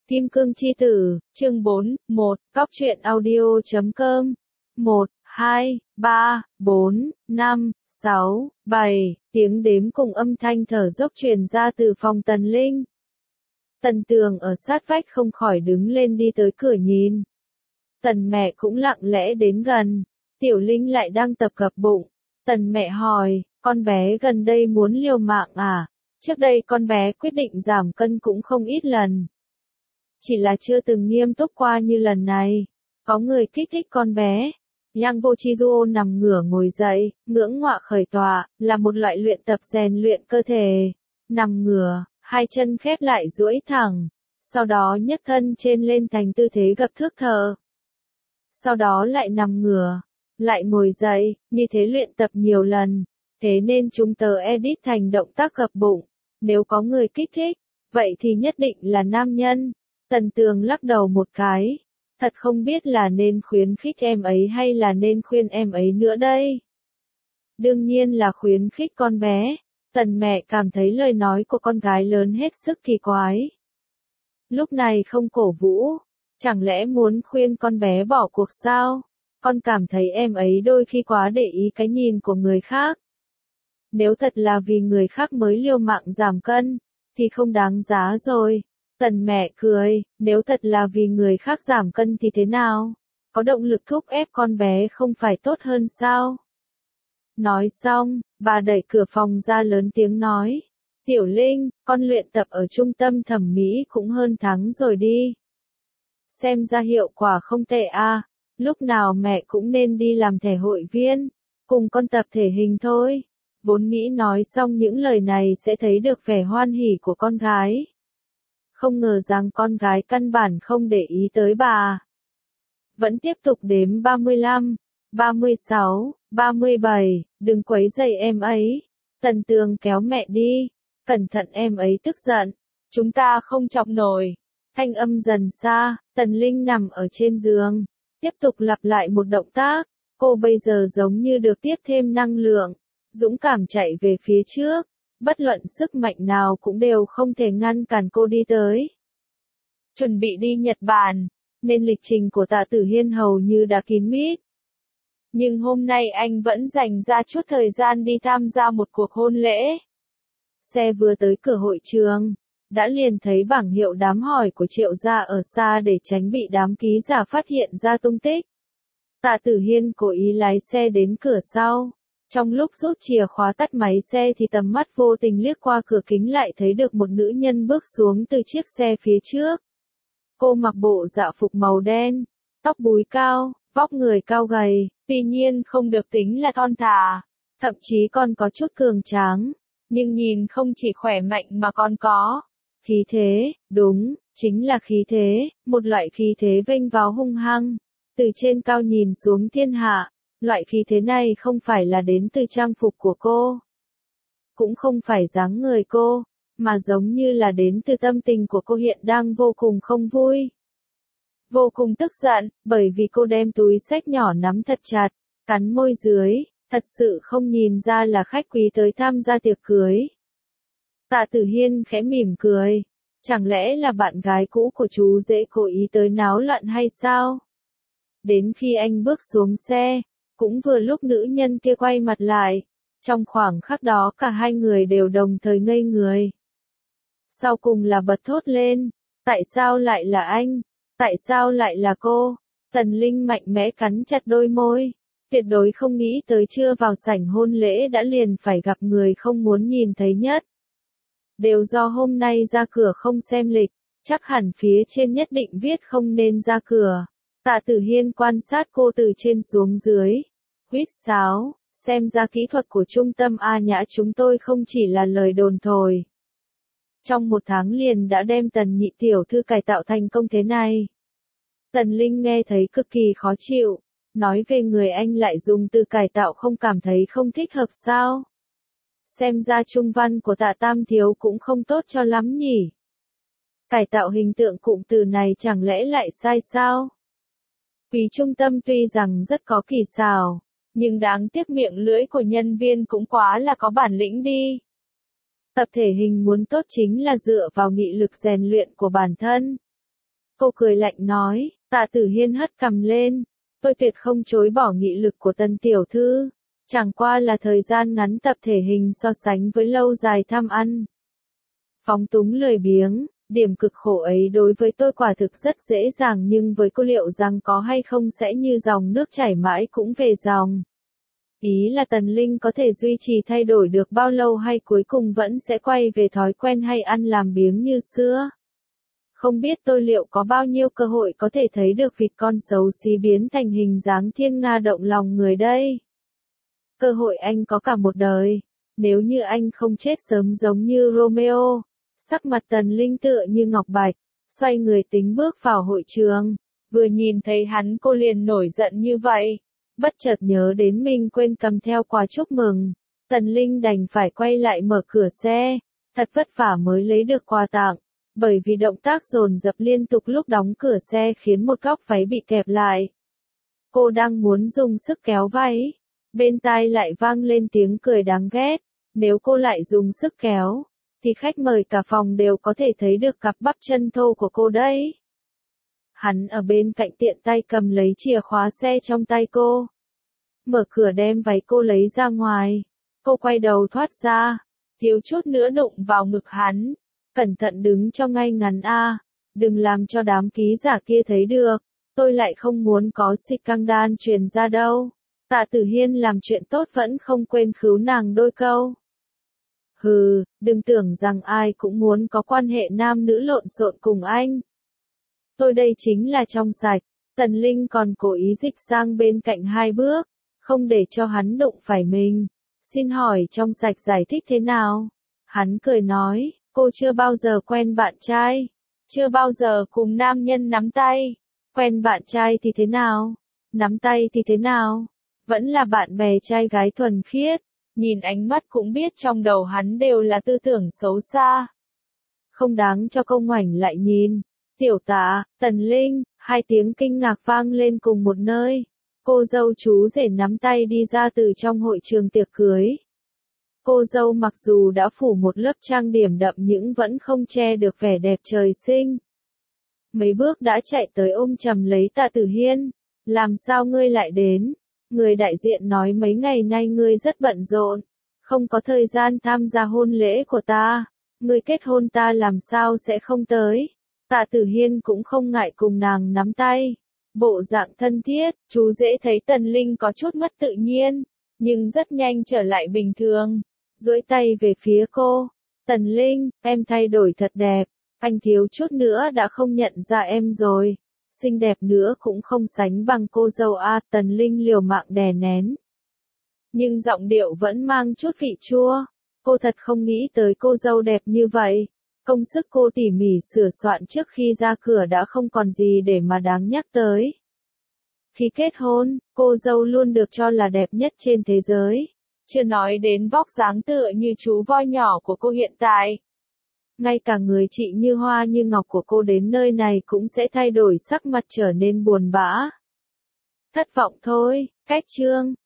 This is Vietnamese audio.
Kim Cương Chi Tử, chương 4, 1, Cóc truyện audio.com, 1, 2, 3, 4, 5, 6, 7, tiếng đếm cùng âm thanh thở dốc truyền ra từ phòng Tần Linh. Tần Tường ở sát vách không khỏi đứng lên đi tới cửa nhìn. Tần mẹ cũng lặng lẽ đến gần, Tiểu Linh lại đang tập gập bụng. Tần mẹ hỏi, con bé gần đây muốn liều mạng à? Trước đây con bé quyết định giảm cân cũng không ít lần. Chỉ là chưa từng nghiêm túc qua như lần này. Có người kích thích con bé. Yang Vô nằm ngửa ngồi dậy, ngưỡng ngọa khởi tọa, là một loại luyện tập rèn luyện cơ thể. Nằm ngửa, hai chân khép lại duỗi thẳng. Sau đó nhấc thân trên lên thành tư thế gập thước thở. Sau đó lại nằm ngửa, lại ngồi dậy, như thế luyện tập nhiều lần. Thế nên chúng tớ edit thành động tác gập bụng. Nếu có người kích thích, vậy thì nhất định là nam nhân. Tần Tường lắc đầu một cái. Thật không biết là nên khuyến khích em ấy hay là nên khuyên em ấy nữa đây. Đương nhiên là khuyến khích con bé. Tần mẹ cảm thấy lời nói của con gái lớn hết sức kỳ quái. Lúc này không cổ vũ. Chẳng lẽ muốn khuyên con bé bỏ cuộc sao? Con cảm thấy em ấy đôi khi quá để ý cái nhìn của người khác. Nếu thật là vì người khác mới liều mạng giảm cân, thì không đáng giá rồi. Tần mẹ cười, nếu thật là vì người khác giảm cân thì thế nào? Có động lực thúc ép con bé không phải tốt hơn sao? Nói xong, bà đẩy cửa phòng ra lớn tiếng nói. Tiểu Linh, con luyện tập ở trung tâm thẩm mỹ cũng hơn tháng rồi đi. Xem ra hiệu quả không tệ à, lúc nào mẹ cũng nên đi làm thẻ hội viên, cùng con tập thể hình thôi. Vốn nghĩ nói xong những lời này sẽ thấy được vẻ hoan hỉ của con gái. Không ngờ rằng con gái căn bản không để ý tới bà. Vẫn tiếp tục đếm 35, 36, 37, đừng quấy rầy em ấy. Tần Tường kéo mẹ đi, cẩn thận em ấy tức giận, chúng ta không chọc nổi. Thanh âm dần xa, Tần Linh nằm ở trên giường, tiếp tục lặp lại một động tác, cô bây giờ giống như được tiếp thêm năng lượng, dũng cảm chạy về phía trước. Bất luận sức mạnh nào cũng đều không thể ngăn cản cô đi tới. Chuẩn bị đi Nhật Bản, nên lịch trình của Tạ Tử Hiên hầu như đã kín mít. Nhưng hôm nay anh vẫn dành ra chút thời gian đi tham gia một cuộc hôn lễ. Xe vừa tới cửa hội trường, đã liền thấy bảng hiệu đám hỏi của Triệu gia ở xa để tránh bị đám ký giả phát hiện ra tung tích. Tạ Tử Hiên cố ý lái xe đến cửa sau. Trong lúc rút chìa khóa tắt máy xe thì tầm mắt vô tình liếc qua cửa kính lại thấy được một nữ nhân bước xuống từ chiếc xe phía trước. Cô mặc bộ dạ phục màu đen, tóc búi cao, vóc người cao gầy, tuy nhiên không được tính là thon thả, thậm chí còn có chút cường tráng, nhưng nhìn không chỉ khỏe mạnh mà còn có khí thế, đúng, chính là khí thế, một loại khí thế vênh váo hung hăng, từ trên cao nhìn xuống thiên hạ. Loại khí thế này không phải là đến từ trang phục của cô, cũng không phải dáng người cô, mà giống như là đến từ tâm tình của cô hiện đang vô cùng không vui. Vô cùng tức giận, bởi vì cô đem túi xách nhỏ nắm thật chặt, cắn môi dưới, thật sự không nhìn ra là khách quý tới tham gia tiệc cưới. Tạ Tử Hiên khẽ mỉm cười, chẳng lẽ là bạn gái cũ của chú dễ cố ý tới náo loạn hay sao? Đến khi anh bước xuống xe, cũng vừa lúc nữ nhân kia quay mặt lại, trong khoảng khắc đó cả hai người đều đồng thời ngây người. Sau cùng là bật thốt lên, tại sao lại là anh, tại sao lại là cô? Tần Linh mạnh mẽ cắn chặt đôi môi, tuyệt đối không nghĩ tới chưa vào sảnh hôn lễ đã liền phải gặp người không muốn nhìn thấy nhất. Đều do hôm nay ra cửa không xem lịch, chắc hẳn phía trên nhất định viết không nên ra cửa. Tạ Tử Hiên quan sát cô từ trên xuống dưới. Huýt sáo, xem ra kỹ thuật của trung tâm A Nhã chúng tôi không chỉ là lời đồn thổi. Trong một tháng liền đã đem Tần nhị tiểu thư cải tạo thành công thế này. Tần Linh nghe thấy cực kỳ khó chịu, nói về người anh lại dùng từ cải tạo không cảm thấy không thích hợp sao. Xem ra trung văn của Tạ Tam thiếu cũng không tốt cho lắm nhỉ. Cải tạo hình tượng cụm từ này chẳng lẽ lại sai sao? Quý trung tâm tuy rằng rất có kỳ xảo, nhưng đáng tiếc miệng lưỡi của nhân viên cũng quá là có bản lĩnh đi. Tập thể hình muốn tốt chính là dựa vào nghị lực rèn luyện của bản thân. Cô cười lạnh nói, Tạ Tử Hiên hất cằm lên. Tôi tuyệt không chối bỏ nghị lực của Tần tiểu thư. Chẳng qua là thời gian ngắn tập thể hình so sánh với lâu dài tham ăn. Phóng túng lười biếng, điểm cực khổ ấy đối với tôi quả thực rất dễ dàng, nhưng với cô liệu rằng có hay không sẽ như dòng nước chảy mãi cũng về dòng. Ý là Tần Linh có thể duy trì thay đổi được bao lâu hay cuối cùng vẫn sẽ quay về thói quen hay ăn làm biếng như xưa. Không biết tôi liệu có bao nhiêu cơ hội có thể thấy được vịt con xấu xí biến thành hình dáng thiên nga động lòng người đây. Cơ hội anh có cả một đời, nếu như anh không chết sớm giống như Romeo. Sắc mặt Tần Linh tựa như ngọc bạch, xoay người tính bước vào hội trường. Vừa nhìn thấy hắn cô liền nổi giận như vậy. Bất chợt nhớ đến mình quên cầm theo quà chúc mừng. Tần Linh đành phải quay lại mở cửa xe. Thật vất vả mới lấy được quà tặng. Bởi vì động tác dồn dập liên tục lúc đóng cửa xe khiến một góc váy bị kẹp lại. Cô đang muốn dùng sức kéo váy. Bên tai lại vang lên tiếng cười đáng ghét. Nếu cô lại dùng sức kéo, thì khách mời cả phòng đều có thể thấy được cặp bắp chân thô của cô đấy. Hắn ở bên cạnh tiện tay cầm lấy chìa khóa xe trong tay cô. Mở cửa đem váy cô lấy ra ngoài. Cô quay đầu thoát ra. Thiếu chút nữa đụng vào ngực hắn. Cẩn thận đứng cho ngay ngắn a. Đừng làm cho đám ký giả kia thấy được. Tôi lại không muốn có scandal truyền ra đâu. Tạ Tử Hiên làm chuyện tốt vẫn không quên khứu nàng đôi câu. Hừ, đừng tưởng rằng ai cũng muốn có quan hệ nam nữ lộn xộn cùng anh. Tôi đây chính là trong sạch. Tần Linh còn cố ý dịch sang bên cạnh 2 bước, không để cho hắn đụng phải mình. Xin hỏi trong sạch giải thích thế nào? Hắn cười nói, cô chưa bao giờ quen bạn trai, chưa bao giờ cùng nam nhân nắm tay. Quen bạn trai thì thế nào? Nắm tay thì thế nào? Vẫn là bạn bè trai gái thuần khiết. Nhìn ánh mắt cũng biết trong đầu hắn đều là tư tưởng xấu xa. Không đáng cho cô ngoảnh lại nhìn. Tiểu Tạ, Tần Linh, 2 tiếng kinh ngạc vang lên cùng một nơi. Cô dâu chú rể nắm tay đi ra từ trong hội trường tiệc cưới. Cô dâu mặc dù đã phủ một lớp trang điểm đậm nhưng vẫn không che được vẻ đẹp trời sinh. Mấy bước đã chạy tới ôm chầm lấy Tạ Tử Hiên. Làm sao ngươi lại đến? Người đại diện nói mấy ngày nay ngươi rất bận rộn, không có thời gian tham gia hôn lễ của ta. Ngươi kết hôn ta làm sao sẽ không tới? Tạ Tử Hiên cũng không ngại cùng nàng nắm tay. Bộ dạng thân thiết, chú dễ thấy Tần Linh có chút mất tự nhiên, nhưng rất nhanh trở lại bình thường. Duỗi tay về phía cô. Tần Linh, em thay đổi thật đẹp. Anh thiếu chút nữa đã không nhận ra em rồi. Xinh đẹp nữa cũng không sánh bằng cô dâu a. Tần Linh liều mạng đè nén. Nhưng giọng điệu vẫn mang chút vị chua. Cô thật không nghĩ tới cô dâu đẹp như vậy. Công sức cô tỉ mỉ sửa soạn trước khi ra cửa đã không còn gì để mà đáng nhắc tới. Khi kết hôn, cô dâu luôn được cho là đẹp nhất trên thế giới. Chưa nói đến vóc dáng tựa như chú voi nhỏ của cô hiện tại. Ngay cả người chị như hoa như ngọc của cô đến nơi này cũng sẽ thay đổi sắc mặt trở nên buồn bã. Thất vọng thôi, cách chương.